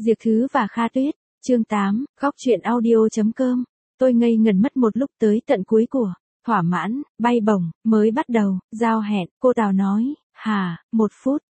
Diệp Thứ và Kha Tuyết, chương 8, góc truyện audio.com. Tôi ngây ngẩn mất một lúc tới tận cuối của thỏa mãn, bay bổng, mới bắt đầu, giao hẹn, cô Tào nói, 1 phút,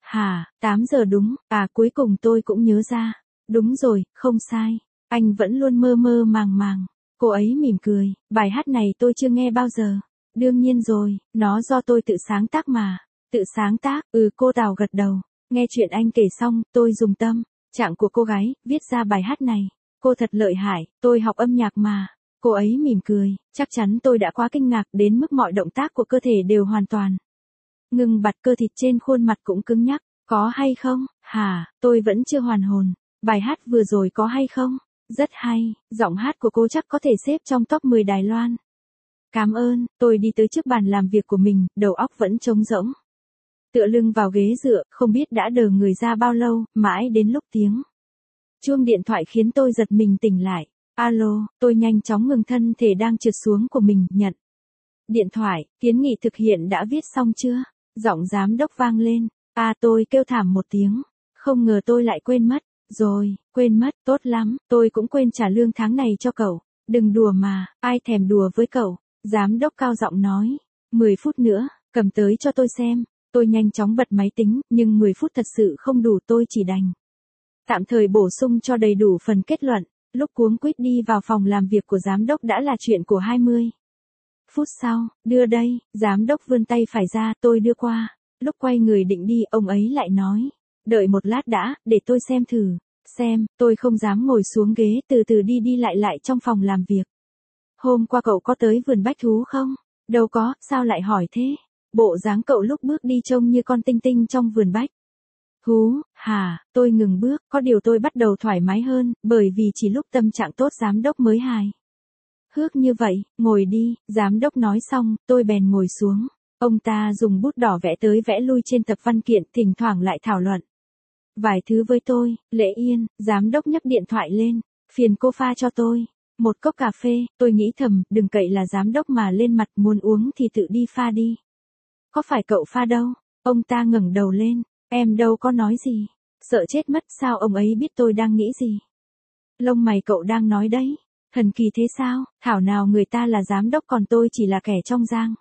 8 giờ đúng, cuối cùng tôi cũng nhớ ra. Đúng rồi, không sai, anh vẫn luôn mơ mơ màng màng. Cô ấy mỉm cười, bài hát này tôi chưa nghe bao giờ. Đương nhiên rồi, nó do tôi tự sáng tác mà. Tự sáng tác, cô Tào gật đầu. Nghe chuyện anh kể xong, tôi dùng tâm trạng của cô gái, viết ra bài hát này. Cô thật lợi hại, tôi học âm nhạc mà. Cô ấy mỉm cười, chắc chắn tôi đã quá kinh ngạc đến mức mọi động tác của cơ thể đều hoàn toàn ngừng bặt, cơ thịt trên khuôn mặt cũng cứng nhắc. Có hay không? Tôi vẫn chưa hoàn hồn. Bài hát vừa rồi có hay không? Rất hay, giọng hát của cô chắc có thể xếp trong top 10 Đài Loan. Cảm ơn, tôi đi tới trước bàn làm việc của mình, đầu óc vẫn trống rỗng. Tựa lưng vào ghế dựa, không biết đã đờ người ra bao lâu, mãi đến lúc tiếng chuông điện thoại khiến tôi giật mình tỉnh lại. Alo, tôi nhanh chóng ngừng thân thể đang trượt xuống của mình, nhận điện thoại, kiến nghị thực hiện đã viết xong chưa? Giọng giám đốc vang lên. Tôi kêu thảm một tiếng. Không ngờ tôi lại quên mất. Rồi, quên mất, tốt lắm, tôi cũng quên trả lương tháng này cho cậu. Đừng đùa mà, ai thèm đùa với cậu. Giám đốc cao giọng nói. 10 phút nữa, cầm tới cho tôi xem. Tôi nhanh chóng bật máy tính, nhưng 10 phút thật sự không đủ, tôi chỉ đành tạm thời bổ sung cho đầy đủ phần kết luận. Lúc cuống quýt đi vào phòng làm việc của giám đốc đã là chuyện của 20 phút sau. Đưa đây, giám đốc vươn tay phải ra, tôi đưa qua. Lúc quay người định đi, ông ấy lại nói. Đợi một lát đã, để tôi xem thử. Xem, tôi không dám ngồi xuống ghế, từ từ đi lại trong phòng làm việc. Hôm qua cậu có tới vườn bách thú không? Đâu có, sao lại hỏi thế? Bộ dáng cậu lúc bước đi trông như con tinh tinh trong vườn bách thú. Tôi ngừng bước, có điều tôi bắt đầu thoải mái hơn, bởi vì chỉ lúc tâm trạng tốt giám đốc mới hài hước như vậy. Ngồi đi, giám đốc nói xong, tôi bèn ngồi xuống. Ông ta dùng bút đỏ vẽ tới vẽ lui trên tập văn kiện, thỉnh thoảng lại thảo luận vài thứ với tôi. Lệ Yên, giám đốc nhấc điện thoại lên. Phiền cô pha cho tôi một cốc cà phê. Tôi nghĩ thầm, đừng cậy là giám đốc mà lên mặt, muốn uống thì tự đi pha đi. Có phải cậu pha đâu? Ông ta ngẩng đầu lên. Em đâu có nói gì. Sợ chết mất, sao ông ấy biết tôi đang nghĩ gì? Lông mày cậu đang nói đấy. Thần kỳ thế sao? Thảo nào người ta là giám đốc còn tôi chỉ là kẻ trong giang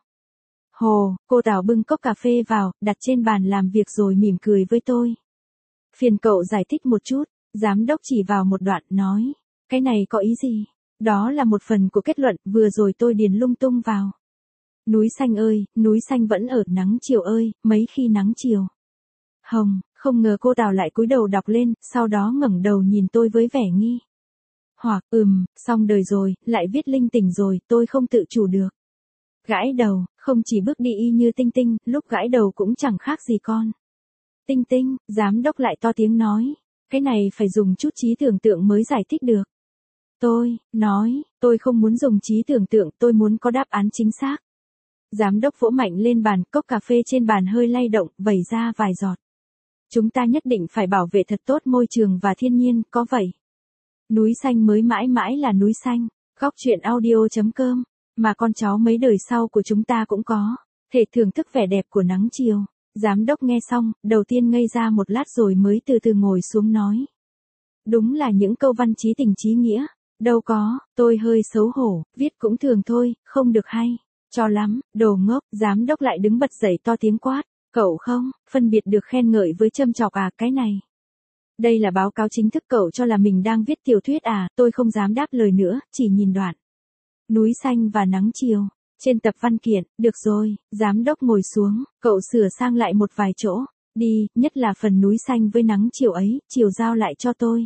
hồ. Cô Tào bưng cốc cà phê vào, đặt trên bàn làm việc rồi mỉm cười với tôi. Phiền cậu giải thích một chút. Giám đốc chỉ vào một đoạn, nói. Cái này có ý gì? Đó là một phần của kết luận, vừa rồi tôi điền lung tung vào. Núi xanh ơi, núi xanh vẫn ở, nắng chiều ơi, mấy khi nắng chiều hồng. Không ngờ cô Tào lại cúi đầu đọc lên, sau đó ngẩng đầu nhìn tôi với vẻ nghi hoặc. Xong đời rồi, lại viết linh tinh rồi, tôi không tự chủ được. Gãi đầu, không chỉ bước đi y như tinh tinh, lúc gãi đầu cũng chẳng khác gì con tinh tinh. Giám đốc lại to tiếng nói. Cái này phải dùng chút trí tưởng tượng mới giải thích được. Tôi nói, tôi không muốn dùng trí tưởng tượng, tôi muốn có đáp án chính xác. Giám đốc vỗ mạnh lên bàn, cốc cà phê trên bàn hơi lay động, vẩy ra vài giọt. Chúng ta nhất định phải bảo vệ thật tốt môi trường và thiên nhiên, có vậy núi xanh mới mãi mãi là núi xanh. Góc truyện audio.com. Mà con cháu mấy đời sau của chúng ta cũng có thể thưởng thức vẻ đẹp của nắng chiều. Giám đốc nghe xong, đầu tiên ngây ra một lát rồi mới từ từ ngồi xuống nói. Đúng là những câu văn chí tình chí nghĩa. Đâu có, tôi hơi xấu hổ, viết cũng thường thôi, không được hay cho lắm. Đồ ngốc. Giám đốc lại đứng bật dậy to tiếng quát. Cậu không phân biệt được khen ngợi với châm chọc cái này. Đây là báo cáo chính thức, cậu cho là mình đang viết tiểu thuyết à? Tôi không dám đáp lời nữa, chỉ nhìn đoạn núi xanh và nắng chiều trên tập văn kiện. Được rồi, giám đốc ngồi xuống, cậu sửa sang lại một vài chỗ đi, nhất là phần núi xanh với nắng chiều ấy, chiều giao lại cho tôi.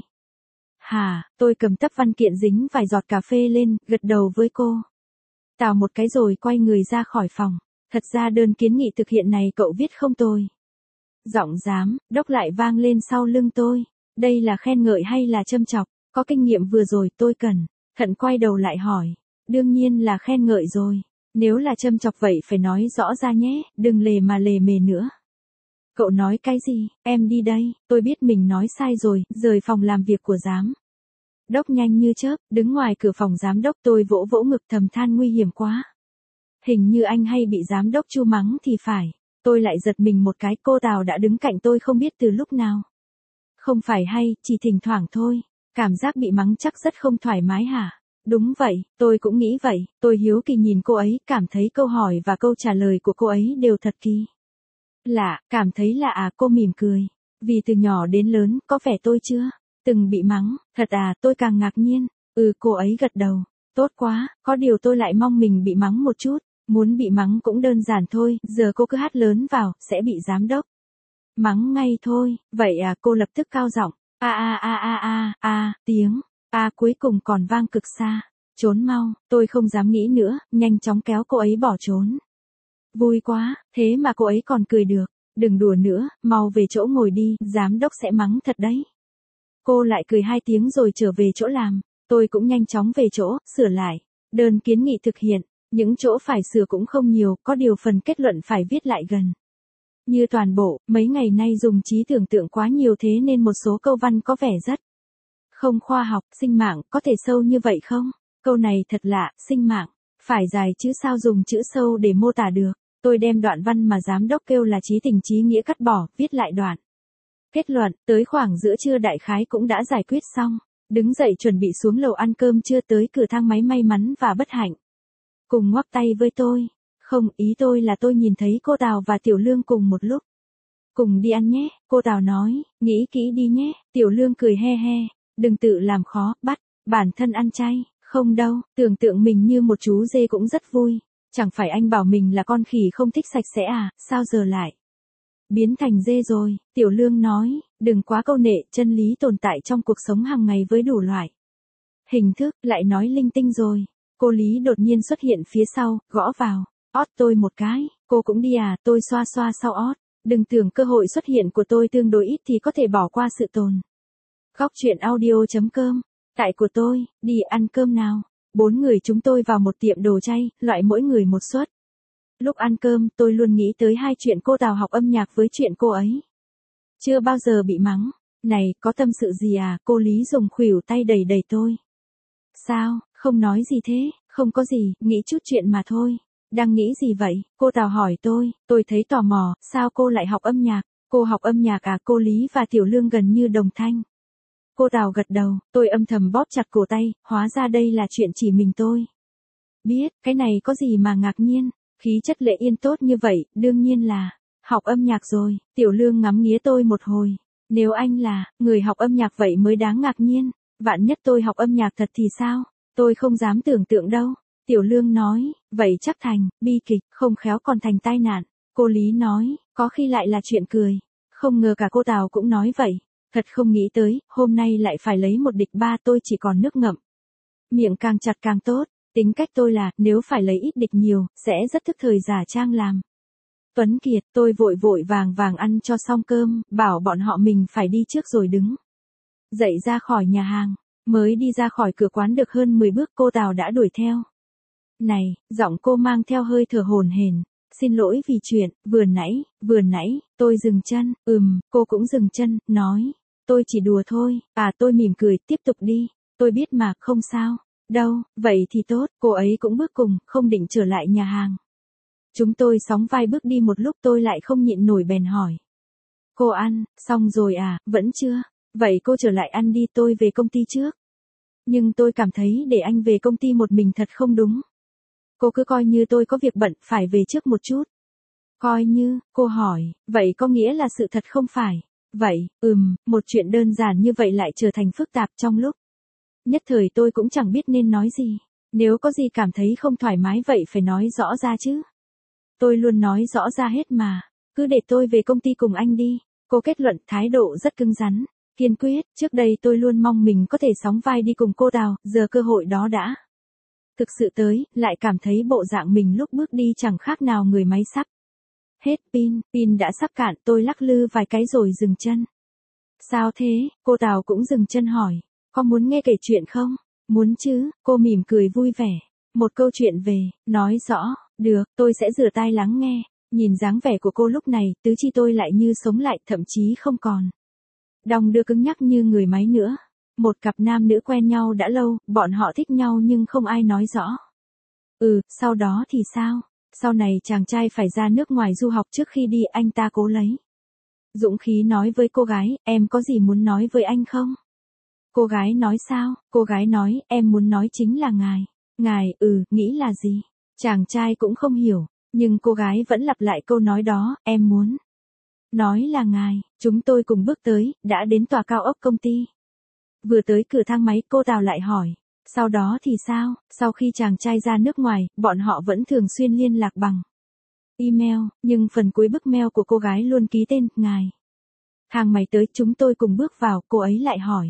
Tôi cầm tập văn kiện dính vài giọt cà phê lên, gật đầu với cô Tào một cái rồi quay người ra khỏi phòng. Thật ra đơn kiến nghị thực hiện này cậu viết không tồi. Giọng giám đốc lại vang lên sau lưng tôi. Đây là khen ngợi hay là châm chọc? Có kinh nghiệm vừa rồi, tôi cẩn thận quay đầu lại hỏi. Đương nhiên là khen ngợi rồi. Nếu là châm chọc vậy phải nói rõ ra nhé, đừng lề mề nữa. Cậu nói cái gì? Em đi đây. Tôi biết mình nói sai rồi, rời phòng làm việc của giám đốc nhanh như chớp, đứng ngoài cửa phòng giám đốc. Tôi vỗ vỗ ngực thầm than nguy hiểm quá. Hình như anh hay bị giám đốc Chu mắng thì phải. Tôi lại giật mình một cái, cô Tào đã đứng cạnh tôi không biết từ lúc nào. Không phải hay, chỉ thỉnh thoảng thôi. Cảm giác bị mắng chắc rất không thoải mái hả? Đúng vậy, tôi cũng nghĩ vậy. Tôi hiếu kỳ nhìn cô ấy, cảm thấy câu hỏi và câu trả lời của cô ấy đều thật kỳ lạ, cảm thấy lạ à, cô mỉm cười. Vì từ nhỏ đến lớn, có vẻ tôi chưa từng bị mắng, thật à, tôi càng ngạc nhiên. Cô ấy gật đầu. Tốt quá, có điều tôi lại mong mình bị mắng một chút. Muốn bị mắng cũng đơn giản thôi, giờ cô cứ hát lớn vào, sẽ bị giám đốc mắng ngay thôi. Vậy à, cô lập tức cao giọng. Tiếng cuối cùng còn vang cực xa. Trốn mau, tôi không dám nghĩ nữa, nhanh chóng kéo cô ấy bỏ trốn. Vui quá, thế mà cô ấy còn cười được. Đừng đùa nữa, mau về chỗ ngồi đi, giám đốc sẽ mắng thật đấy. Cô lại cười 2 tiếng rồi trở về chỗ làm. Tôi cũng nhanh chóng về chỗ, sửa lại. Đơn kiến nghị thực hiện, những chỗ phải sửa cũng không nhiều, có điều phần kết luận phải viết lại gần như toàn bộ. Mấy ngày nay dùng trí tưởng tượng quá nhiều thế nên một số câu văn có vẻ rất không khoa học. Sinh mạng, có thể sâu như vậy không? Câu này thật lạ, sinh mạng, phải dài chứ sao dùng chữ sâu để mô tả được. Tôi đem đoạn văn mà giám đốc kêu là trí tình trí nghĩa cắt bỏ, viết lại đoạn kết luận, tới khoảng giữa trưa đại khái cũng đã giải quyết xong. Đứng dậy chuẩn bị xuống lầu ăn cơm trưa, tới cửa thang máy may mắn và bất hạnh cùng ngoắc tay với tôi. Không, ý tôi là tôi nhìn thấy cô Tào và Tiểu Lương cùng một lúc. Cùng đi ăn nhé, cô Tào nói, nghĩ kỹ đi nhé. Tiểu Lương cười he he, đừng tự làm khó, bắt bản thân ăn chay. Không đâu, tưởng tượng mình như một chú dê cũng rất vui. Chẳng phải anh bảo mình là con khỉ không thích sạch sẽ à, sao giờ lại biến thành dê rồi? Tiểu Lương nói, đừng quá câu nệ, chân lý tồn tại trong cuộc sống hàng ngày với đủ loại hình thức. Lại nói linh tinh rồi. Cô Lý đột nhiên xuất hiện phía sau, gõ vào ót tôi một cái. Cô cũng đi à? Tôi xoa xoa sau ót. Đừng tưởng cơ hội xuất hiện của tôi tương đối ít thì có thể bỏ qua sự tồn góc chuyện audio.com. Tại của tôi, đi ăn cơm nào. 4 người chúng tôi vào một tiệm đồ chay, loại mỗi người một suất. Lúc ăn cơm, tôi luôn nghĩ tới 2 chuyện cô Tào học âm nhạc với chuyện cô ấy chưa bao giờ bị mắng. Này, có tâm sự gì à? Cô Lý dùng khuỷu tay đẩy đẩy tôi. Sao, không nói gì thế? Không có gì, nghĩ chút chuyện mà thôi. Đang nghĩ gì vậy? Cô Tào hỏi tôi thấy tò mò, sao cô lại học âm nhạc? Cô học âm nhạc à? Cô Lý và Tiểu Lương gần như đồng thanh. Cô Tào gật đầu, tôi âm thầm bóp chặt cổ tay, hóa ra đây là chuyện chỉ mình tôi biết, cái này có gì mà ngạc nhiên, khí chất Lệ Yên tốt như vậy, đương nhiên là học âm nhạc rồi. Tiểu Lương ngắm nghía tôi một hồi, nếu anh là người học âm nhạc vậy mới đáng ngạc nhiên, vạn nhất tôi học âm nhạc thật thì sao? Tôi không dám tưởng tượng đâu. Tiểu Lương nói, vậy chắc thành bi kịch, không khéo còn thành tai nạn. Cô Lý nói, có khi lại là chuyện cười. Không ngờ cả cô Tào cũng nói vậy. Thật không nghĩ tới, hôm nay lại phải lấy một địch ba. Tôi chỉ còn nước ngậm miệng, càng chặt càng tốt. Tính cách tôi là, nếu phải lấy ít địch nhiều, sẽ rất thức thời giả trang làm Tuấn Kiệt. Tôi vội vội vàng vàng ăn cho xong cơm, bảo bọn họ mình phải đi trước rồi đứng dậy ra khỏi nhà hàng. Mới đi ra khỏi cửa quán được hơn 10 bước, cô Tào đã đuổi theo. Này, giọng cô mang theo hơi thở hổn hển. Xin lỗi vì chuyện, vừa nãy, tôi dừng chân. Cô cũng dừng chân, nói. Tôi chỉ đùa thôi. Tôi mỉm cười, tiếp tục đi. Tôi biết mà, không sao. Đâu, vậy thì tốt. Cô ấy cũng bước cùng, không định trở lại nhà hàng. Chúng tôi sóng vai bước đi một lúc, tôi lại không nhịn nổi bèn hỏi. Cô ăn, xong rồi à? Vẫn chưa? Vậy cô trở lại ăn đi, tôi về công ty trước. Nhưng tôi cảm thấy để anh về công ty một mình thật không đúng. Cô cứ coi như tôi có việc bận, phải về trước một chút. Coi như, cô hỏi, vậy có nghĩa là sự thật không phải? Vậy, một chuyện đơn giản như vậy lại trở thành phức tạp trong lúc nhất thời tôi cũng chẳng biết nên nói gì. Nếu có gì cảm thấy không thoải mái vậy phải nói rõ ra chứ. Tôi luôn nói rõ ra hết mà. Cứ để tôi về công ty cùng anh đi. Cô kết luận, thái độ rất cứng rắn, kiên quyết. Trước đây tôi luôn mong mình có thể sóng vai đi cùng cô Tào, giờ cơ hội đó đã thực sự tới, lại cảm thấy bộ dạng mình lúc bước đi chẳng khác nào người máy sắp hết pin đã sắp cạn. Tôi lắc lư vài cái rồi dừng chân. Sao thế? Cô Tào cũng dừng chân hỏi. Có muốn nghe kể chuyện không? Muốn chứ, cô mỉm cười vui vẻ. Một câu chuyện về, nói rõ, được, tôi sẽ rửa tai lắng nghe. Nhìn dáng vẻ của cô lúc này, tứ chi tôi lại như sống lại, thậm chí không còn đong đưa cứng nhắc như người máy nữa. Một cặp nam nữ quen nhau đã lâu, bọn họ thích nhau nhưng không ai nói rõ. Sau đó thì sao? Sau này chàng trai phải ra nước ngoài du học, trước khi đi anh ta cố lấy dũng khí nói với cô gái, em có gì muốn nói với anh không? Cô gái nói sao? Cô gái nói, em muốn nói chính là ngài. Ngài, nghĩ là gì? Chàng trai cũng không hiểu, nhưng cô gái vẫn lặp lại câu nói đó, em muốn nói là ngài. Chúng tôi cùng bước tới, đã đến tòa cao ốc công ty. Vừa tới cửa thang máy, cô Tào lại hỏi, sau đó thì sao? Sau khi chàng trai ra nước ngoài, bọn họ vẫn thường xuyên liên lạc bằng email, nhưng phần cuối bức mail của cô gái luôn ký tên, ngài. Thang máy tới, chúng tôi cùng bước vào, cô ấy lại hỏi.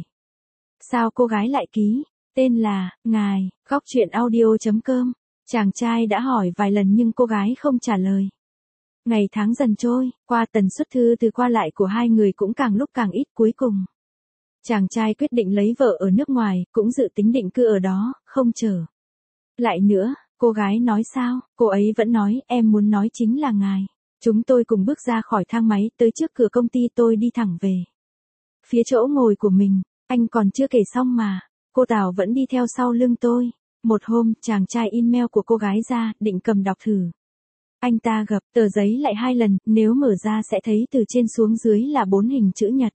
Sao cô gái lại ký tên là ngài? Góc chuyện audio.com. Chàng trai đã hỏi vài lần nhưng cô gái không trả lời. Ngày tháng dần trôi, qua tần suất thư từ qua lại của hai người cũng càng lúc càng ít, cuối cùng chàng trai quyết định lấy vợ ở nước ngoài, cũng dự tính định cư ở đó, không chờ lại nữa. Cô gái nói sao? Cô ấy vẫn nói, em muốn nói chính là ngài. Chúng tôi cùng bước ra khỏi thang máy, tới trước cửa công ty, tôi đi thẳng về phía chỗ ngồi của mình. Anh còn chưa kể xong mà, cô Tào vẫn đi theo sau lưng tôi. Một hôm, chàng trai email của cô gái ra, định cầm đọc thử. Anh ta gập tờ giấy lại 2 lần, nếu mở ra sẽ thấy từ trên xuống dưới là 4 hình chữ nhật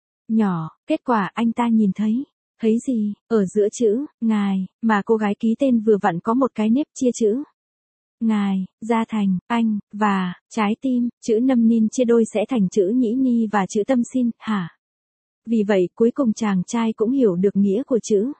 nhỏ. Kết quả anh ta nhìn thấy gì? Ở giữa chữ ngài mà cô gái ký tên vừa vặn có một cái nếp chia chữ ngài ra thành anh và trái tim, chữ nâm nin chia đôi sẽ thành chữ nhĩ ni và chữ tâm xin hả. Vì vậy cuối cùng chàng trai cũng hiểu được nghĩa của chữ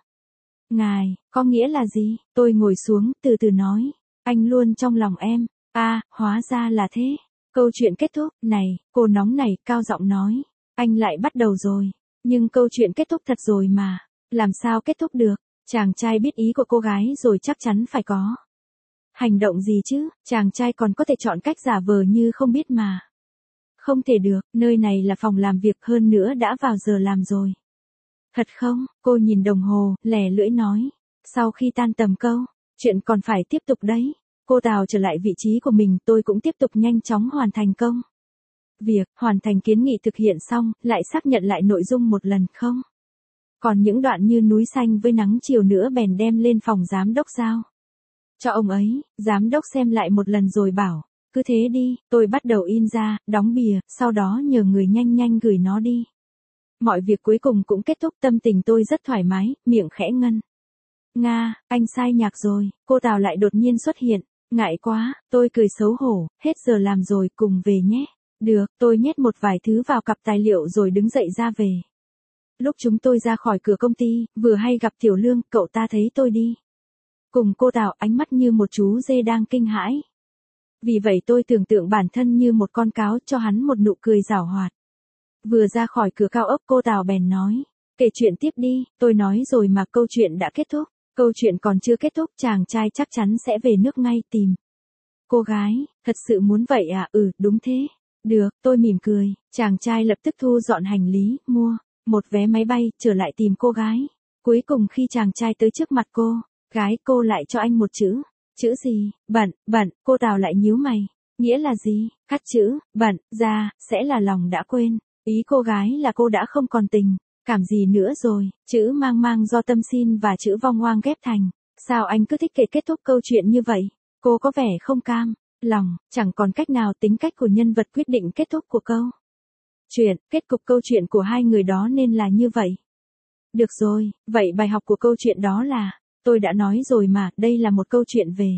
ngài có nghĩa là gì. Tôi ngồi xuống, từ từ nói, anh luôn trong lòng em. Hóa ra là thế. Câu chuyện kết thúc. Này, cô nóng này, cao giọng nói. Anh lại bắt đầu rồi. Nhưng câu chuyện kết thúc thật rồi mà. Làm sao kết thúc được? Chàng trai biết ý của cô gái rồi, chắc chắn phải có hành động gì chứ. Chàng trai còn có thể chọn cách giả vờ như không biết mà. Không thể được, nơi này là phòng làm việc, hơn nữa đã vào giờ làm rồi. Thật không? Cô nhìn đồng hồ, lẻ lưỡi nói. Sau khi tan tầm câu, chuyện còn phải tiếp tục đấy. Cô Tào trở lại vị trí của mình, tôi cũng tiếp tục nhanh chóng hoàn thành công việc, hoàn thành kiến nghị thực hiện xong, lại xác nhận lại nội dung một lần không. Còn những đoạn như núi xanh với nắng chiều nữa bèn đem lên phòng giám đốc giao cho ông ấy. Giám đốc xem lại một lần rồi bảo, cứ thế đi. Tôi bắt đầu in ra, đóng bìa, sau đó nhờ người nhanh nhanh gửi nó đi. Mọi việc cuối cùng cũng kết thúc, tâm tình tôi rất thoải mái, miệng khẽ ngân nga, anh sai nhạc rồi. Cô Tào lại đột nhiên xuất hiện. Ngại quá, tôi cười xấu hổ, hết giờ làm rồi, cùng về nhé. Được, tôi nhét một vài thứ vào cặp tài liệu rồi đứng dậy ra về. Lúc chúng tôi ra khỏi cửa công ty, vừa hay gặp Tiểu Lương, cậu ta thấy tôi đi cùng cô Tào, ánh mắt như một chú dê đang kinh hãi. Vì vậy tôi tưởng tượng bản thân như một con cáo, cho hắn một nụ cười giảo hoạt. Vừa ra khỏi cửa cao ốc, cô Tào bèn nói, kể chuyện tiếp đi. Tôi nói rồi mà, câu chuyện đã kết thúc. Câu chuyện còn chưa kết thúc, chàng trai chắc chắn sẽ về nước ngay tìm cô gái. Thật sự muốn vậy à? Đúng thế. Được, tôi mỉm cười. Chàng trai lập tức thu dọn hành lý, mua một vé máy bay, trở lại tìm cô gái. Cuối cùng khi chàng trai tới trước mặt cô gái, cô lại cho anh một chữ. Chữ gì? Bận. Cô Tào lại nhíu mày. Nghĩa là gì? Cắt chữ bận ra, sẽ là lòng đã quên. Ý cô gái là cô đã không còn tình cảm gì nữa rồi. Chữ mang do tâm xin và chữ vong hoang ghép thành. Sao anh cứ thích kể kết thúc câu chuyện như vậy? Cô có vẻ không cam lòng, chẳng còn cách nào, tính cách của nhân vật quyết định kết thúc của câu chuyện. Kết cục câu chuyện của hai người đó nên là như vậy. Được rồi, vậy bài học của câu chuyện đó là, tôi đã nói rồi mà, đây là một câu chuyện về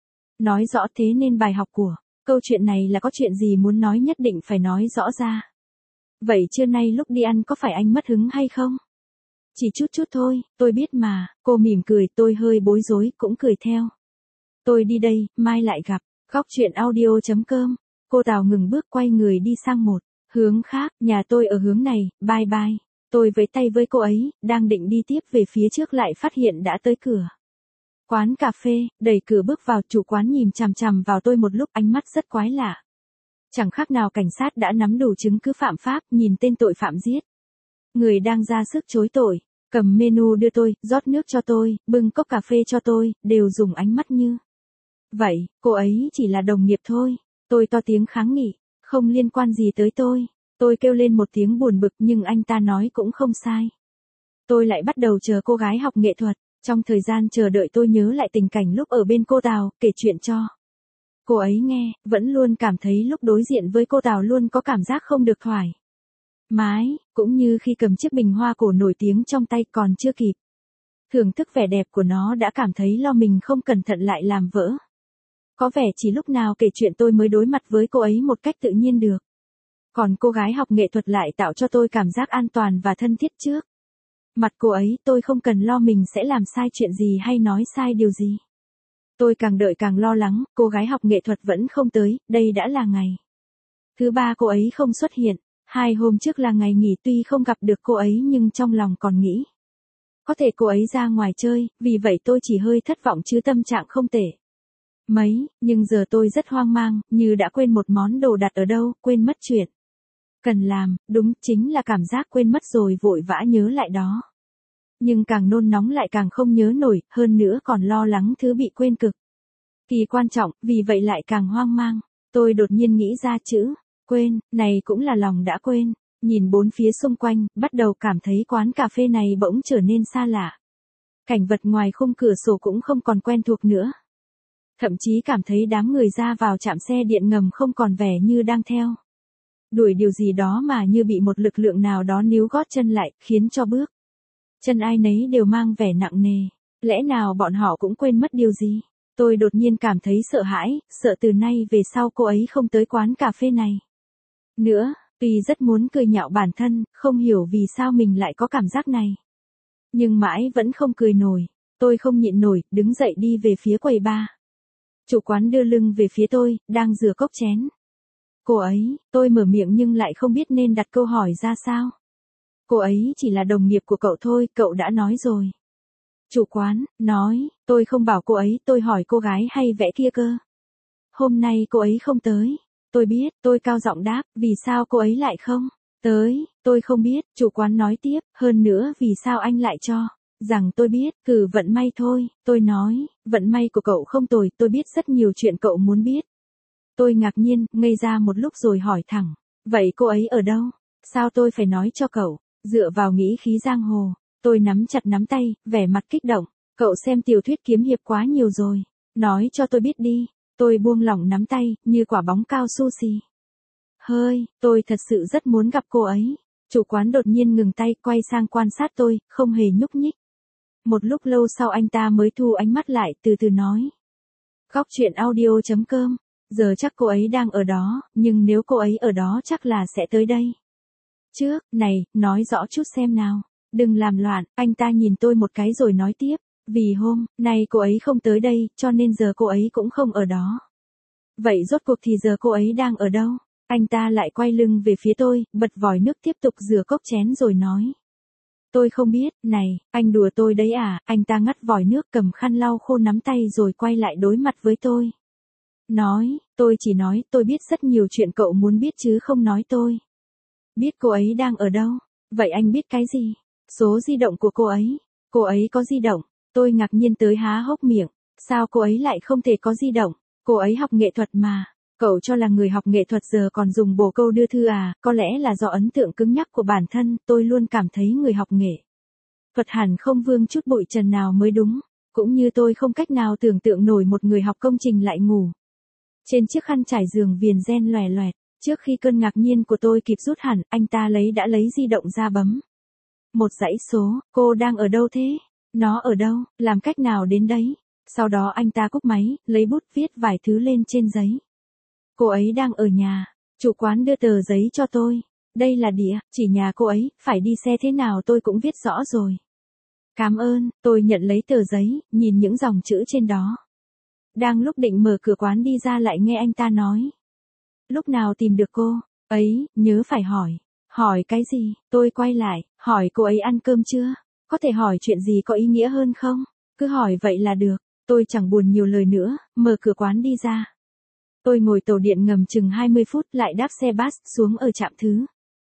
nói rõ, thế nên bài học của câu chuyện này là có chuyện gì muốn nói nhất định phải nói rõ ra. Vậy trưa nay lúc đi ăn có phải anh mất hứng hay không? Chỉ chút thôi, tôi biết mà. Cô mỉm cười, tôi hơi bối rối, cũng cười theo. Tôi đi đây, mai lại gặp. Góc chuyện audio.com. Cô Tào ngừng bước, quay người đi sang một hướng khác. Nhà tôi ở hướng này, bye bye. Tôi vẫy tay với cô ấy, đang định đi tiếp về phía trước lại phát hiện đã tới cửa quán cà phê. Đẩy cửa bước vào, chủ quán nhìn chằm chằm vào tôi một lúc, ánh mắt rất quái lạ. Chẳng khác nào cảnh sát đã nắm đủ chứng cứ phạm pháp, nhìn tên tội phạm giết người đang ra sức chối tội, cầm menu đưa tôi, rót nước cho tôi, bưng cốc cà phê cho tôi, đều dùng ánh mắt như vậy. Cô ấy chỉ là đồng nghiệp thôi. Tôi to tiếng kháng nghị, không liên quan gì tới tôi. Tôi kêu lên một tiếng buồn bực, nhưng anh ta nói cũng không sai. Tôi lại bắt đầu chờ cô gái học nghệ thuật. Trong thời gian chờ đợi tôi nhớ lại tình cảnh lúc ở bên cô Tào, kể chuyện cho cô ấy nghe, vẫn luôn cảm thấy lúc đối diện với cô Tào luôn có cảm giác không được thoải mái, cũng như khi cầm chiếc bình hoa cổ nổi tiếng trong tay còn chưa kịp thưởng thức vẻ đẹp của nó đã cảm thấy lo mình không cẩn thận lại làm vỡ. Có vẻ chỉ lúc nào kể chuyện tôi mới đối mặt với cô ấy một cách tự nhiên được. Còn cô gái học nghệ thuật lại tạo cho tôi cảm giác an toàn và thân thiết trước mặt cô ấy, tôi không cần lo mình sẽ làm sai chuyện gì hay nói sai điều gì. Tôi càng đợi càng lo lắng, cô gái học nghệ thuật vẫn không tới, đây đã là ngày thứ 3 cô ấy không xuất hiện. 2 hôm trước là ngày nghỉ, tuy không gặp được cô ấy nhưng trong lòng còn nghĩ có thể cô ấy ra ngoài chơi, vì vậy tôi chỉ hơi thất vọng chứ tâm trạng không tệ mấy, nhưng giờ tôi rất hoang mang, như đã quên một món đồ đặt ở đâu, quên mất chuyện cần làm, đúng chính là cảm giác quên mất rồi vội vã nhớ lại đó. Nhưng càng nôn nóng lại càng không nhớ nổi, hơn nữa còn lo lắng thứ bị quên cực kỳ quan trọng, vì vậy lại càng hoang mang. Tôi đột nhiên nghĩ ra chữ quên, này cũng là lòng đã quên. Nhìn bốn phía xung quanh, bắt đầu cảm thấy quán cà phê này bỗng trở nên xa lạ. Cảnh vật ngoài khung cửa sổ cũng không còn quen thuộc nữa. Thậm chí cảm thấy đám người ra vào trạm xe điện ngầm không còn vẻ như đang theo đuổi điều gì đó mà như bị một lực lượng nào đó níu gót chân lại, khiến cho bước chân ai nấy đều mang vẻ nặng nề. Lẽ nào bọn họ cũng quên mất điều gì? Tôi đột nhiên cảm thấy sợ hãi, sợ từ nay về sau cô ấy không tới quán cà phê này nữa. Tuy rất muốn cười nhạo bản thân, không hiểu vì sao mình lại có cảm giác này. Nhưng mãi vẫn không cười nổi. Tôi không nhịn nổi, đứng dậy đi về phía quầy bar. Chủ quán đưa lưng về phía tôi, đang rửa cốc chén. Cô ấy, tôi mở miệng nhưng lại không biết nên đặt câu hỏi ra sao. Cô ấy chỉ là đồng nghiệp của cậu thôi, cậu đã nói rồi. Chủ quán, nói, tôi không bảo cô ấy, tôi hỏi cô gái hay vẽ kia cơ. Hôm nay cô ấy không tới. Tôi biết, tôi cao giọng đáp, vì sao cô ấy lại không tới, tôi không biết, chủ quán nói tiếp, hơn nữa vì sao anh lại cho rằng tôi biết, cử vận may thôi, tôi nói, vận may của cậu không tồi, tôi biết rất nhiều chuyện cậu muốn biết. Tôi ngạc nhiên, ngây ra một lúc rồi hỏi thẳng, vậy cô ấy ở đâu? Sao tôi phải nói cho cậu? Dựa vào nghĩ khí giang hồ, tôi nắm chặt nắm tay, vẻ mặt kích động, cậu xem tiểu thuyết kiếm hiệp quá nhiều rồi, nói cho tôi biết đi. Tôi buông lỏng nắm tay, như quả bóng cao su xì. Hơi, tôi thật sự rất muốn gặp cô ấy. Chủ quán đột nhiên ngừng tay, quay sang quan sát tôi, không hề nhúc nhích. Một lúc lâu sau anh ta mới thu ánh mắt lại, từ từ nói. Góc chuyện audio.com, giờ chắc cô ấy đang ở đó, nhưng nếu cô ấy ở đó chắc là sẽ tới đây. Trước, này, nói rõ chút xem nào. Đừng làm loạn, anh ta nhìn tôi một cái rồi nói tiếp. Vì hôm nay cô ấy không tới đây, cho nên giờ cô ấy cũng không ở đó. Vậy rốt cuộc thì giờ cô ấy đang ở đâu? Anh ta lại quay lưng về phía tôi, bật vòi nước tiếp tục rửa cốc chén rồi nói. Tôi không biết, này, anh đùa tôi đấy à? Anh ta ngắt vòi nước, cầm khăn lau khô nắm tay rồi quay lại đối mặt với tôi. Nói, tôi chỉ nói, tôi biết rất nhiều chuyện cậu muốn biết chứ không nói tôi biết cô ấy đang ở đâu. Vậy anh biết cái gì? Số di động của cô ấy. Cô ấy có di động. Tôi ngạc nhiên tới há hốc miệng, sao cô ấy lại không thể có di động, cô ấy học nghệ thuật mà, cậu cho là người học nghệ thuật giờ còn dùng bồ câu đưa thư à, có lẽ là do ấn tượng cứng nhắc của bản thân, tôi luôn cảm thấy người học nghệ thuật hẳn không vương chút bụi trần nào mới đúng, cũng như tôi không cách nào tưởng tượng nổi một người học công trình lại ngủ trên chiếc khăn trải giường viền ren lòe loẹt. Trước khi cơn ngạc nhiên của tôi kịp rút hẳn, anh ta đã lấy di động ra bấm một dãy số, cô đang ở đâu thế? Nó ở đâu, làm cách nào đến đấy? Sau đó anh ta cúp máy, lấy bút viết vài thứ lên trên giấy. Cô ấy đang ở nhà. Chủ quán đưa tờ giấy cho tôi. Đây là địa chỉ nhà cô ấy, phải đi xe thế nào tôi cũng viết rõ rồi. Cảm ơn, tôi nhận lấy tờ giấy, nhìn những dòng chữ trên đó. Đang lúc định mở cửa quán đi ra lại nghe anh ta nói. Lúc nào tìm được cô ấy, nhớ phải hỏi. Hỏi cái gì? Tôi quay lại, hỏi cô ấy ăn cơm chưa? Có thể hỏi chuyện gì có ý nghĩa hơn không? Cứ hỏi vậy là được. Tôi chẳng buồn nhiều lời nữa, mở cửa quán đi ra. Tôi ngồi tàu điện ngầm chừng 20 phút lại đáp xe bus xuống ở trạm thứ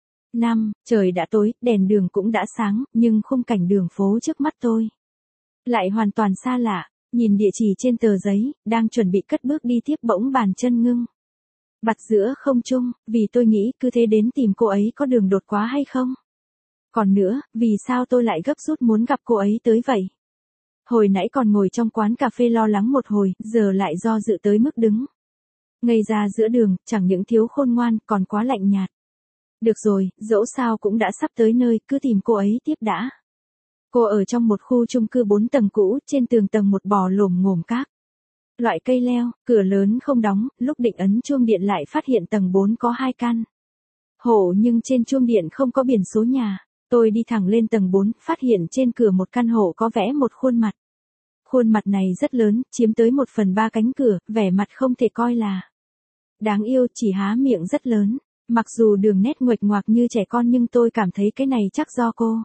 5. Trời đã tối, đèn đường cũng đã sáng, nhưng khung cảnh đường phố trước mắt tôi lại hoàn toàn xa lạ. Nhìn địa chỉ trên tờ giấy, đang chuẩn bị cất bước đi tiếp bỗng bàn chân ngưng bặt giữa không trung, vì tôi nghĩ cứ thế đến tìm cô ấy có đường đột quá hay không? Còn nữa, vì sao tôi lại gấp rút muốn gặp cô ấy tới vậy? Hồi nãy còn ngồi trong quán cà phê lo lắng một hồi, giờ lại do dự tới mức đứng ngây ra giữa đường, chẳng những thiếu khôn ngoan, còn quá lạnh nhạt. Được rồi, dẫu sao cũng đã sắp tới nơi, cứ tìm cô ấy tiếp đã. Cô ở trong một khu chung cư 4 tầng cũ, trên tường tầng một bò lồm ngồm các loại cây leo, cửa lớn không đóng, lúc định ấn chuông điện lại phát hiện tầng 4 có 2 căn hộ nhưng trên chuông điện không có biển số nhà. Tôi đi thẳng lên tầng 4, phát hiện trên cửa một căn hộ có vẽ một khuôn mặt. Khuôn mặt này rất lớn, chiếm tới 1/3 cánh cửa, vẻ mặt không thể coi là đáng yêu, chỉ há miệng rất lớn. Mặc dù đường nét nguệch ngoạc như trẻ con nhưng tôi cảm thấy cái này chắc do cô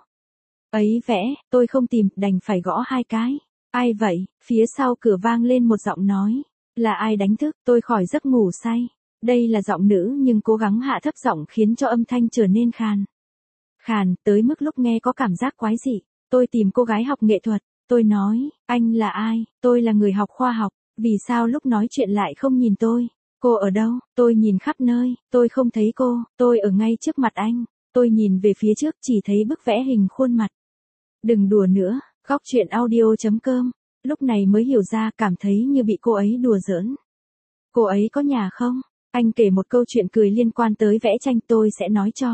ấy vẽ, tôi không tìm, đành phải gõ 2 cái. Ai vậy? Phía sau cửa vang lên một giọng nói. Là ai đánh thức, tôi khỏi giấc ngủ say. Đây là giọng nữ nhưng cố gắng hạ thấp giọng khiến cho âm thanh trở nên khàn. Khàn, tới mức lúc nghe có cảm giác quái dị. Tôi tìm cô gái học nghệ thuật. Tôi nói, anh là ai? Tôi là người học khoa học. Vì sao lúc nói chuyện lại không nhìn tôi? Cô ở đâu? Tôi nhìn khắp nơi, tôi không thấy cô, tôi ở ngay trước mặt anh. Tôi nhìn về phía trước chỉ thấy bức vẽ hình khuôn mặt. Đừng đùa nữa, góc chuyện audio.com. Lúc này mới hiểu ra, cảm thấy như bị cô ấy đùa giỡn. Cô ấy có nhà không? Anh kể một câu chuyện cười liên quan tới vẽ tranh, tôi sẽ nói cho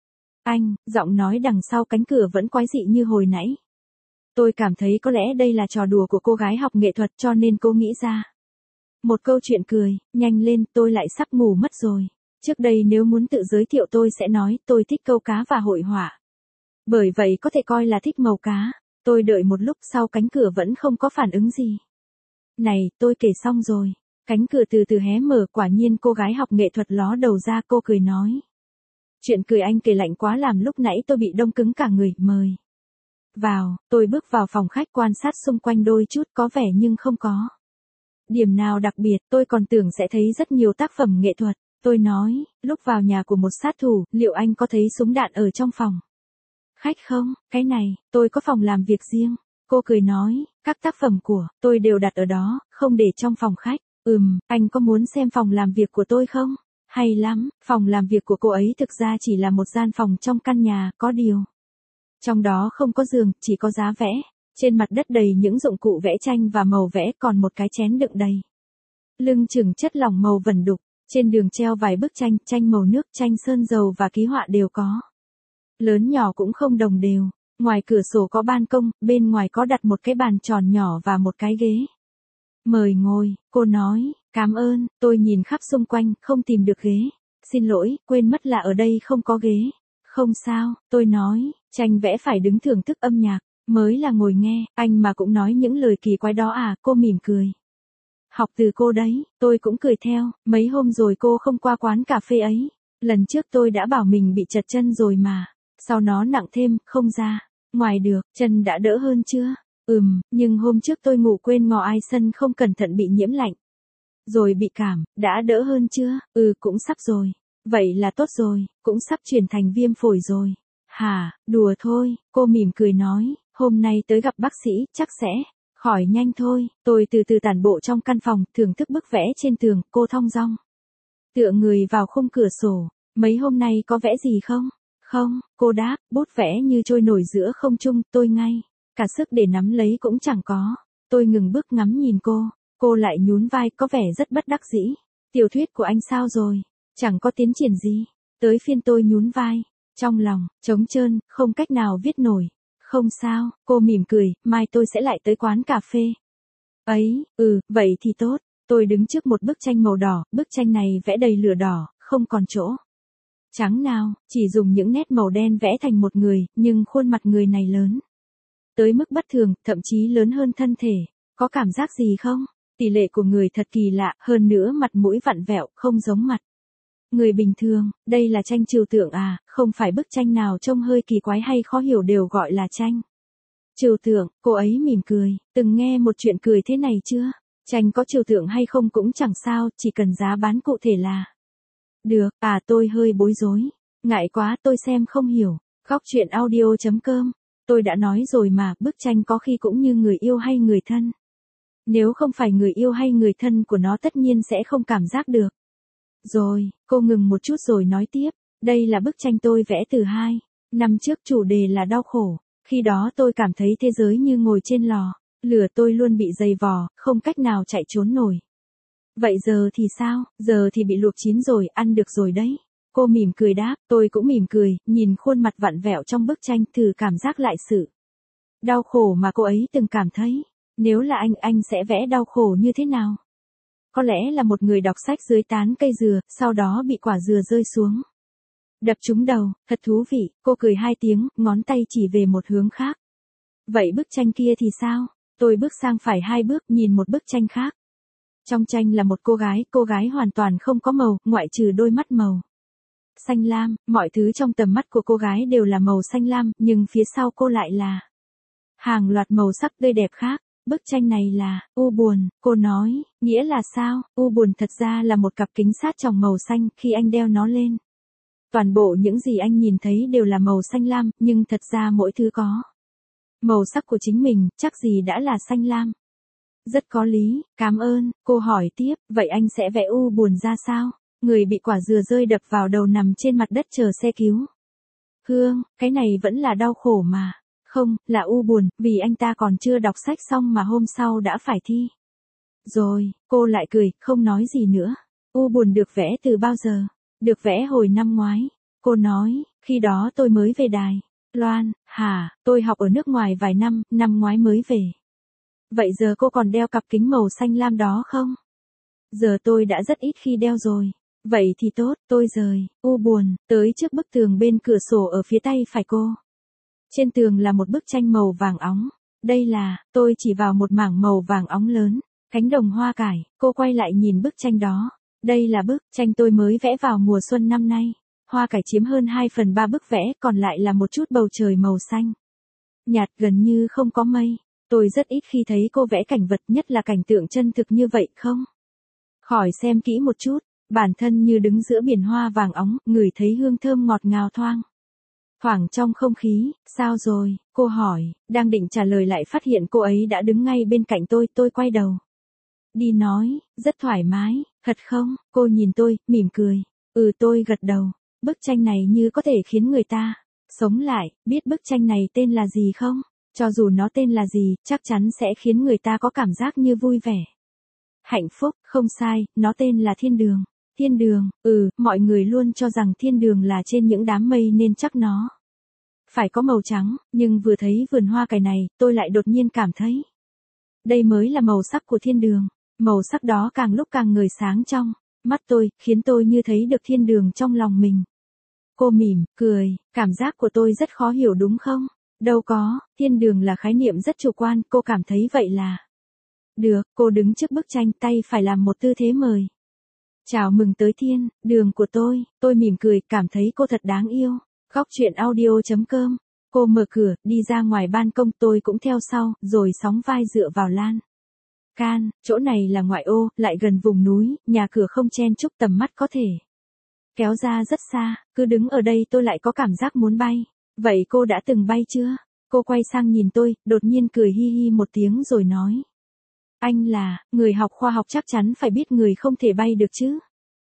anh. Giọng nói đằng sau cánh cửa vẫn quái dị như hồi nãy. Tôi cảm thấy có lẽ đây là trò đùa của cô gái học nghệ thuật cho nên cô nghĩ ra một câu chuyện cười. Nhanh lên, tôi lại sắp ngủ mất rồi. Trước đây nếu muốn tự giới thiệu tôi sẽ nói tôi thích câu cá và hội họa. Bởi vậy có thể coi là thích màu cá. Tôi đợi một lúc sau cánh cửa vẫn không có phản ứng gì. Này, tôi kể xong rồi. Cánh cửa từ từ hé mở, quả nhiên cô gái học nghệ thuật ló đầu ra, cô cười nói. Chuyện cười anh kể lạnh quá làm lúc nãy tôi bị đông cứng cả người, mời vào. Tôi bước vào phòng khách quan sát xung quanh đôi chút, có vẻ nhưng không có điểm nào đặc biệt, tôi còn tưởng sẽ thấy rất nhiều tác phẩm nghệ thuật. Tôi nói, lúc vào nhà của một sát thủ, liệu anh có thấy súng đạn ở trong phòng khách không? Cái này, tôi có phòng làm việc riêng. Cô cười nói, các tác phẩm của tôi đều đặt ở đó, không để trong phòng khách. Anh có muốn xem phòng làm việc của tôi không? Hay lắm, phòng làm việc của cô ấy thực ra chỉ là một gian phòng trong căn nhà, có điều trong đó không có giường, chỉ có giá vẽ. Trên mặt đất đầy những dụng cụ vẽ tranh và màu vẽ, còn một cái chén đựng đầy lưng chừng chất lỏng màu vẩn đục. Trên đường treo vài bức tranh, tranh màu nước, tranh sơn dầu và ký họa đều có. Lớn nhỏ cũng không đồng đều. Ngoài cửa sổ có ban công, bên ngoài có đặt một cái bàn tròn nhỏ và một cái ghế. Mời ngồi, cô nói, cảm ơn. Tôi nhìn khắp xung quanh, không tìm được ghế. Xin lỗi, quên mất là ở đây không có ghế. Không sao, tôi nói, tranh vẽ phải đứng thưởng thức âm nhạc, mới là ngồi nghe, anh mà cũng nói những lời kỳ quái đó à? Cô mỉm cười. Học từ cô đấy, tôi cũng cười theo, mấy hôm rồi cô không qua quán cà phê ấy. Lần trước tôi đã bảo mình bị trật chân rồi mà, sau nó nặng thêm, không ra ngoài được. Chân đã đỡ hơn chưa? Nhưng hôm trước tôi ngủ quên ngò ai sân không cẩn thận bị nhiễm lạnh. Rồi bị cảm, đã đỡ hơn chưa? Cũng sắp rồi. Vậy là tốt rồi, cũng sắp chuyển thành viêm phổi rồi. Hả, đùa thôi, cô mỉm cười nói, hôm nay tới gặp bác sĩ, chắc sẽ khỏi nhanh thôi. Tôi từ từ tản bộ trong căn phòng, thưởng thức bức vẽ trên tường, cô thong dong tựa người vào khung cửa sổ. Mấy hôm nay có vẽ gì không? Không, cô đáp, bút vẽ như trôi nổi giữa không trung, tôi ngay cả sức để nắm lấy cũng chẳng có. Tôi ngừng bước ngắm nhìn cô lại nhún vai, có vẻ rất bất đắc dĩ. Tiểu thuyết của anh sao rồi? Chẳng có tiến triển gì. Tới phiên tôi nhún vai, trong lòng trống trơn, không cách nào viết nổi. Không sao, cô mỉm cười, mai tôi sẽ lại tới quán cà phê ấy. Vậy thì tốt. Tôi đứng trước một bức tranh màu đỏ, bức tranh này vẽ đầy lửa đỏ, không còn chỗ trắng nào, chỉ dùng những nét màu đen vẽ thành một người, nhưng khuôn mặt người này lớn tới mức bất thường, thậm chí lớn hơn thân thể. Có cảm giác gì không? Tỷ lệ của người thật kỳ lạ, hơn nữa mặt mũi vặn vẹo, không giống mặt người bình thường. Đây là tranh trừu tượng à? Không phải bức tranh nào trông hơi kỳ quái hay khó hiểu đều gọi là tranh trừu tượng. Cô ấy mỉm cười. Từng nghe một chuyện cười thế này chưa? Tranh có trừu tượng hay không cũng chẳng sao, chỉ cần giá bán cụ thể là được. Tôi hơi bối rối. Ngại quá, tôi xem không hiểu. Góc chuyện audio.com. Tôi đã nói rồi mà, bức tranh có khi cũng như người yêu hay người thân. Nếu không phải người yêu hay người thân của nó tất nhiên sẽ không cảm giác được. Rồi, cô ngừng một chút rồi nói tiếp. Đây là bức tranh tôi vẽ từ 2 năm trước, chủ đề là đau khổ. Khi đó tôi cảm thấy thế giới như ngồi trên lò lửa, tôi luôn bị dày vò, không cách nào chạy trốn nổi. Vậy giờ thì sao? Giờ thì bị luộc chín rồi, ăn được rồi đấy. Cô mỉm cười đáp, tôi cũng mỉm cười, nhìn khuôn mặt vặn vẹo trong bức tranh thử cảm giác lại sự đau khổ mà cô ấy từng cảm thấy. Nếu là anh sẽ vẽ đau khổ như thế nào? Có lẽ là một người đọc sách dưới tán cây dừa, sau đó bị quả dừa rơi xuống. Đập trúng đầu, thật thú vị, cô cười 2 tiếng, ngón tay chỉ về một hướng khác. Vậy bức tranh kia thì sao? Tôi bước sang phải 2 bước nhìn một bức tranh khác. Trong tranh là một cô gái hoàn toàn không có màu, ngoại trừ đôi mắt màu xanh lam, mọi thứ trong tầm mắt của cô gái đều là màu xanh lam, nhưng phía sau cô lại là hàng loạt màu sắc tươi đẹp khác. Bức tranh này là u buồn, cô nói, nghĩa là sao? U buồn thật ra là một cặp kính sát tròng màu xanh, khi anh đeo nó lên. Toàn bộ những gì anh nhìn thấy đều là màu xanh lam, nhưng thật ra mỗi thứ có màu sắc của chính mình, chắc gì đã là xanh lam. Rất có lý, cảm ơn, cô hỏi tiếp, vậy anh sẽ vẽ u buồn ra sao? Người bị quả dừa rơi đập vào đầu nằm trên mặt đất chờ xe cứu. Hương, cái này vẫn là đau khổ mà. Không, là u buồn, vì anh ta còn chưa đọc sách xong mà hôm sau đã phải thi. Rồi, cô lại cười, không nói gì nữa. U buồn được vẽ từ bao giờ? Được vẽ hồi năm ngoái. Cô nói, khi đó tôi mới về Đài Loan, tôi học ở nước ngoài vài năm, năm ngoái mới về. Vậy giờ cô còn đeo cặp kính màu xanh lam đó không? Giờ tôi đã rất ít khi đeo rồi. Vậy thì tốt, tôi rời, u buồn, tới trước bức tường bên cửa sổ ở phía tay phải cô. Trên tường là một bức tranh màu vàng óng. Đây là, tôi chỉ vào một mảng màu vàng óng lớn, cánh đồng hoa cải, cô quay lại nhìn bức tranh đó. Đây là bức tranh tôi mới vẽ vào mùa xuân năm nay. Hoa cải chiếm hơn 2/3 bức vẽ, còn lại là một chút bầu trời màu xanh nhạt, gần như không có mây. Tôi rất ít khi thấy cô vẽ cảnh vật, nhất là cảnh tượng chân thực như vậy không? Khỏi xem kỹ một chút, bản thân như đứng giữa biển hoa vàng óng, ngửi thấy hương thơm ngọt ngào thoang thoảng trong không khí. Sao rồi? Cô hỏi, đang định trả lời lại phát hiện cô ấy đã đứng ngay bên cạnh tôi quay đầu đi nói, rất thoải mái, thật không? Cô nhìn tôi, mỉm cười. Tôi gật đầu. Bức tranh này như có thể khiến người ta sống lại. Biết bức tranh này tên là gì không? Cho dù nó tên là gì, chắc chắn sẽ khiến người ta có cảm giác như vui vẻ, hạnh phúc. Không sai, nó tên là thiên đường. Thiên đường, mọi người luôn cho rằng thiên đường là trên những đám mây nên chắc nó phải có màu trắng, nhưng vừa thấy vườn hoa cải này, tôi lại đột nhiên cảm thấy đây mới là màu sắc của thiên đường. Màu sắc đó càng lúc càng ngời sáng trong mắt tôi, khiến tôi như thấy được thiên đường trong lòng mình. Cô mỉm cười, cảm giác của tôi rất khó hiểu đúng không? Đâu có, thiên đường là khái niệm rất chủ quan, cô cảm thấy vậy là được. Cô đứng trước bức tranh, tay phải làm một tư thế mời. Chào mừng tới thiên đường của tôi mỉm cười, cảm thấy cô thật đáng yêu. Góc chuyện audio.com. Cô mở cửa, đi ra ngoài ban công, tôi cũng theo sau, rồi sóng vai dựa vào lan can. Chỗ này là ngoại ô, lại gần vùng núi, nhà cửa không chen chúc, tầm mắt có thể kéo ra rất xa. Cứ đứng ở đây tôi lại có cảm giác muốn bay. Vậy cô đã từng bay chưa? Cô quay sang nhìn tôi, đột nhiên cười hi hi một tiếng rồi nói. Anh là người học khoa học, chắc chắn phải biết người không thể bay được chứ.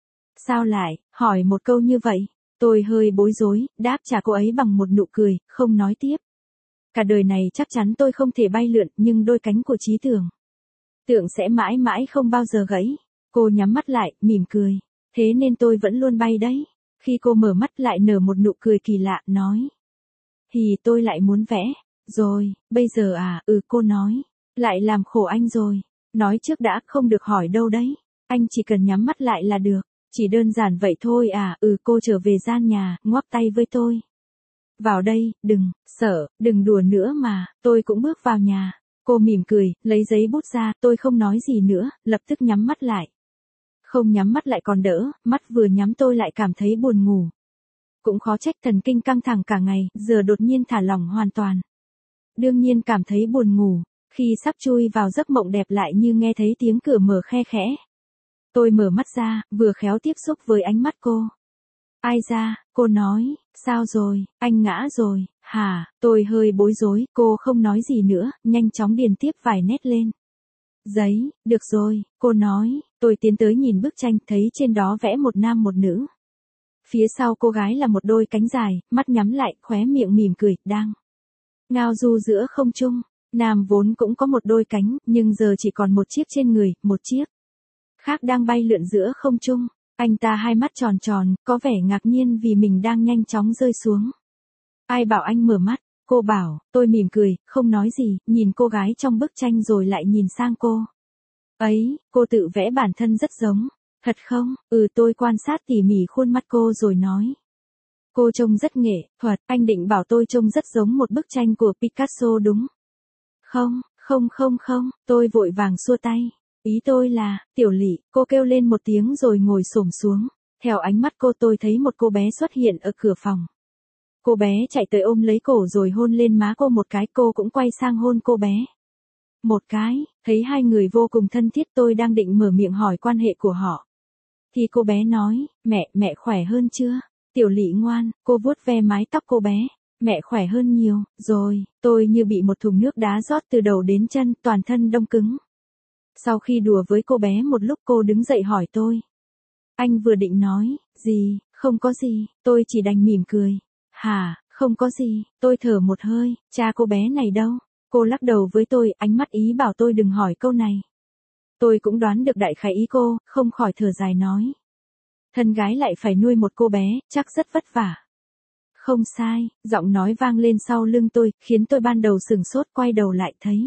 Sao lại hỏi một câu như vậy? Tôi hơi bối rối, đáp trả cô ấy bằng một nụ cười, không nói tiếp. Cả đời này chắc chắn tôi không thể bay lượn, nhưng đôi cánh của trí tưởng sẽ mãi mãi không bao giờ gãy. Cô nhắm mắt lại, mỉm cười. Thế nên tôi vẫn luôn bay đấy. Khi cô mở mắt lại nở một nụ cười kỳ lạ, nói. Tôi lại muốn vẽ. Rồi, bây giờ cô nói. Lại làm khổ anh rồi. Nói trước đã, không được hỏi đâu đấy. Anh chỉ cần nhắm mắt lại là được. Chỉ đơn giản vậy thôi cô trở về gian nhà, ngoắc tay với tôi. Vào đây, đừng sợ, đừng đùa nữa mà. Tôi cũng bước vào nhà. Cô mỉm cười, lấy giấy bút ra, tôi không nói gì nữa, lập tức nhắm mắt lại. Không nhắm mắt lại còn đỡ, mắt vừa nhắm tôi lại cảm thấy buồn ngủ. Cũng khó trách thần kinh căng thẳng cả ngày, giờ đột nhiên thả lỏng hoàn toàn. Đương nhiên cảm thấy buồn ngủ, khi sắp chui vào giấc mộng đẹp lại như nghe thấy tiếng cửa mở khe khẽ. Tôi mở mắt ra, vừa khéo tiếp xúc với ánh mắt cô. Ai ra, cô nói, sao rồi, anh ngã rồi, hả? Tôi hơi bối rối, cô không nói gì nữa, nhanh chóng điền tiếp vài nét lên giấy. Được rồi, cô nói. Tôi tiến tới nhìn bức tranh, thấy trên đó vẽ một nam một nữ. Phía sau cô gái là một đôi cánh dài, mắt nhắm lại, khóe miệng mỉm cười, đang ngao du giữa không trung. Nam vốn cũng có một đôi cánh, nhưng giờ chỉ còn một chiếc trên người, một chiếc khác đang bay lượn giữa không trung. Anh ta hai mắt tròn tròn, có vẻ ngạc nhiên vì mình đang nhanh chóng rơi xuống. Ai bảo anh mở mắt? Cô bảo, tôi mỉm cười, không nói gì, nhìn cô gái trong bức tranh rồi lại nhìn sang cô. Ấy, cô tự vẽ bản thân rất giống. Thật không? Tôi quan sát tỉ mỉ khuôn mắt cô rồi nói. Cô trông rất nghệ thuật, anh định bảo tôi trông rất giống một bức tranh của Picasso đúng? Không, không, tôi vội vàng xua tay. Ý tôi là, Tiểu Lị, cô kêu lên một tiếng rồi ngồi xổm xuống. Theo ánh mắt cô tôi thấy một cô bé xuất hiện ở cửa phòng. Cô bé chạy tới ôm lấy cổ rồi hôn lên má cô một cái, cô cũng quay sang hôn cô bé. Một cái, thấy hai người vô cùng thân thiết tôi đang định mở miệng hỏi quan hệ của họ. Thì cô bé nói, mẹ khỏe hơn chưa? Tiểu Lị ngoan, cô vuốt ve mái tóc cô bé. Mẹ khỏe hơn nhiều, rồi, tôi như bị một thùng nước đá rót từ đầu đến chân, toàn thân đông cứng. Sau khi đùa với cô bé một lúc cô đứng dậy hỏi tôi. Anh vừa định nói, gì, không có gì, tôi chỉ đành mỉm cười. Hả, không có gì, tôi thở một hơi, cha cô bé này đâu? Cô lắc đầu với tôi, ánh mắt ý bảo tôi đừng hỏi câu này. Tôi cũng đoán được đại khái ý cô, không khỏi thở dài nói. Thân gái lại phải nuôi một cô bé, chắc rất vất vả. Không sai, giọng nói vang lên sau lưng tôi, khiến tôi ban đầu sửng sốt quay đầu lại thấy.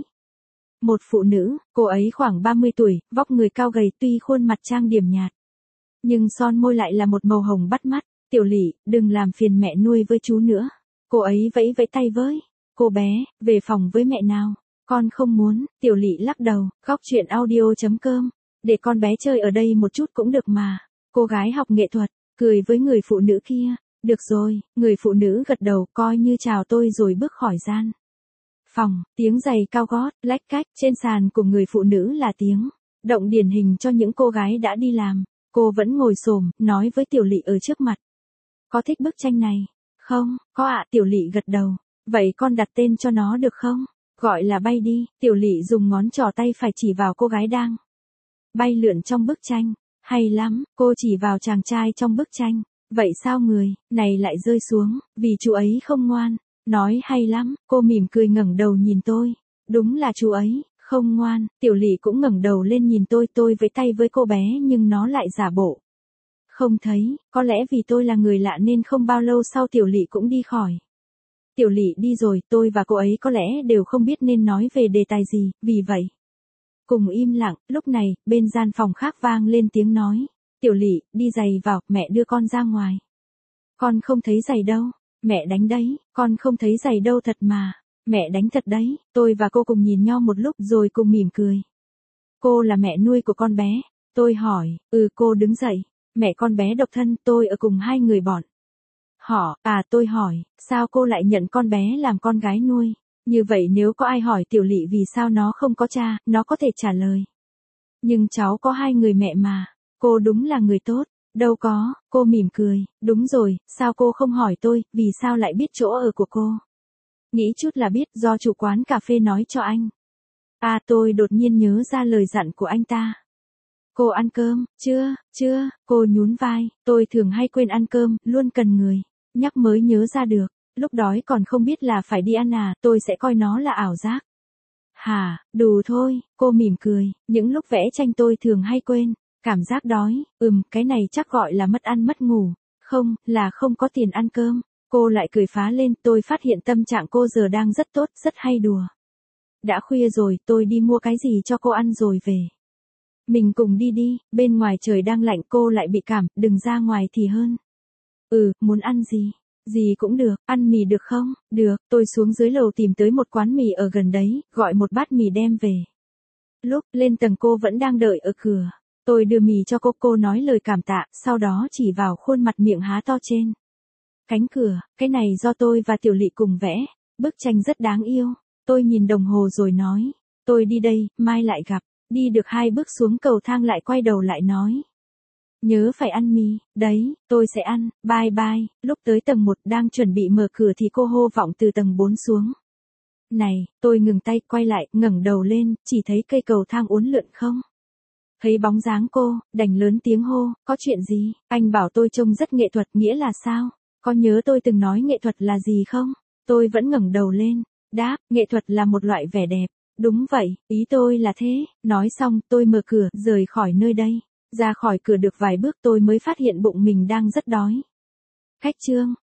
Một phụ nữ, cô ấy khoảng 30 tuổi, vóc người cao gầy tuy khuôn mặt trang điểm nhạt. Nhưng son môi lại là một màu hồng bắt mắt. Tiểu Lị, đừng làm phiền mẹ nuôi với chú nữa. Cô ấy vẫy vẫy tay với. Cô bé, về phòng với mẹ nào. Con không muốn, Tiểu Lị lắc đầu, góc chuyện audio.com. Để con bé chơi ở đây một chút cũng được mà. Cô gái học nghệ thuật, cười với người phụ nữ kia. Được rồi, người phụ nữ gật đầu coi như chào tôi rồi bước khỏi gian phòng, tiếng giày cao gót, lách cách, trên sàn của người phụ nữ là tiếng động điển hình cho những cô gái đã đi làm. Cô vẫn ngồi xổm, nói với Tiểu Lị ở trước mặt. Có thích bức tranh này? Không, có ạ, Tiểu Lị gật đầu. Vậy con đặt tên cho nó được không? Gọi là Bay đi, Tiểu Lị dùng ngón trỏ tay phải chỉ vào cô gái đang bay lượn trong bức tranh. Hay lắm, cô chỉ vào chàng trai trong bức tranh. Vậy sao người này lại rơi xuống, vì chú ấy không ngoan. Nói hay lắm, cô mỉm cười ngẩng đầu nhìn tôi. Đúng là chú ấy, không ngoan, Tiểu Lị cũng ngẩng đầu lên nhìn tôi với tay với cô bé nhưng nó lại giả bộ. Không thấy, có lẽ vì tôi là người lạ nên không bao lâu sau Tiểu Lị cũng đi khỏi. Tiểu Lị đi rồi, tôi và cô ấy có lẽ đều không biết nên nói về đề tài gì, vì vậy. Cùng im lặng, lúc này, bên gian phòng khác vang lên tiếng nói. Tiểu Lị, đi giày vào, mẹ đưa con ra ngoài. Con không thấy giày đâu, mẹ đánh đấy, con không thấy giày đâu thật mà. Mẹ đánh thật đấy, tôi và cô cùng nhìn nhau một lúc rồi cùng mỉm cười. Cô là mẹ nuôi của con bé. Tôi hỏi, cô đứng dậy. Mẹ con bé độc thân, tôi ở cùng hai người bọn họ. Tôi hỏi, sao cô lại nhận con bé làm con gái nuôi? Như vậy nếu có ai hỏi Tiểu Lị vì sao nó không có cha, nó có thể trả lời. Nhưng cháu có hai người mẹ mà. Cô đúng là người tốt. Đâu có, cô mỉm cười. Đúng rồi, sao cô không hỏi tôi, vì sao lại biết chỗ ở của cô? Nghĩ chút là biết, do chủ quán cà phê nói cho anh. Tôi đột nhiên nhớ ra lời dặn của anh ta. Cô ăn cơm, chưa, cô nhún vai, tôi thường hay quên ăn cơm, luôn cần người nhắc mới nhớ ra được, lúc đói còn không biết là phải đi ăn tôi sẽ coi nó là ảo giác. Hả, đù thôi, cô mỉm cười, những lúc vẽ tranh tôi thường hay quên, cảm giác đói, cái này chắc gọi là mất ăn mất ngủ, không, là không có tiền ăn cơm, cô lại cười phá lên, tôi phát hiện tâm trạng cô giờ đang rất tốt, rất hay đùa. Đã khuya rồi, tôi đi mua cái gì cho cô ăn rồi về. Mình cùng đi, bên ngoài trời đang lạnh cô lại bị cảm, đừng ra ngoài thì hơn. Muốn ăn gì? Gì cũng được, ăn mì được không? Được, tôi xuống dưới lầu tìm tới một quán mì ở gần đấy, gọi một bát mì đem về. Lúc lên tầng cô vẫn đang đợi ở cửa. Tôi đưa mì cho cô nói lời cảm tạ, sau đó chỉ vào khuôn mặt miệng há to trên cánh cửa, cái này do tôi và Tiểu Lị cùng vẽ, bức tranh rất đáng yêu. Tôi nhìn đồng hồ rồi nói, tôi đi đây, mai lại gặp. Đi được 2 bước xuống cầu thang lại quay đầu lại nói. Nhớ phải ăn mì, đấy, tôi sẽ ăn, bye bye. Lúc tới tầng 1 đang chuẩn bị mở cửa thì cô hô vọng từ tầng 4 xuống. Này, tôi ngừng tay quay lại, ngẩng đầu lên, chỉ thấy cây cầu thang uốn lượn không. Thấy bóng dáng cô, đành lớn tiếng hô, có chuyện gì? Anh bảo tôi trông rất nghệ thuật, nghĩa là sao? Có nhớ tôi từng nói nghệ thuật là gì không? Tôi vẫn ngẩng đầu lên, đáp, nghệ thuật là một loại vẻ đẹp. Đúng vậy, ý tôi là thế. Nói xong, tôi mở cửa, rời khỏi nơi đây. Ra khỏi cửa được vài bước tôi mới phát hiện bụng mình đang rất đói. Khách Trương,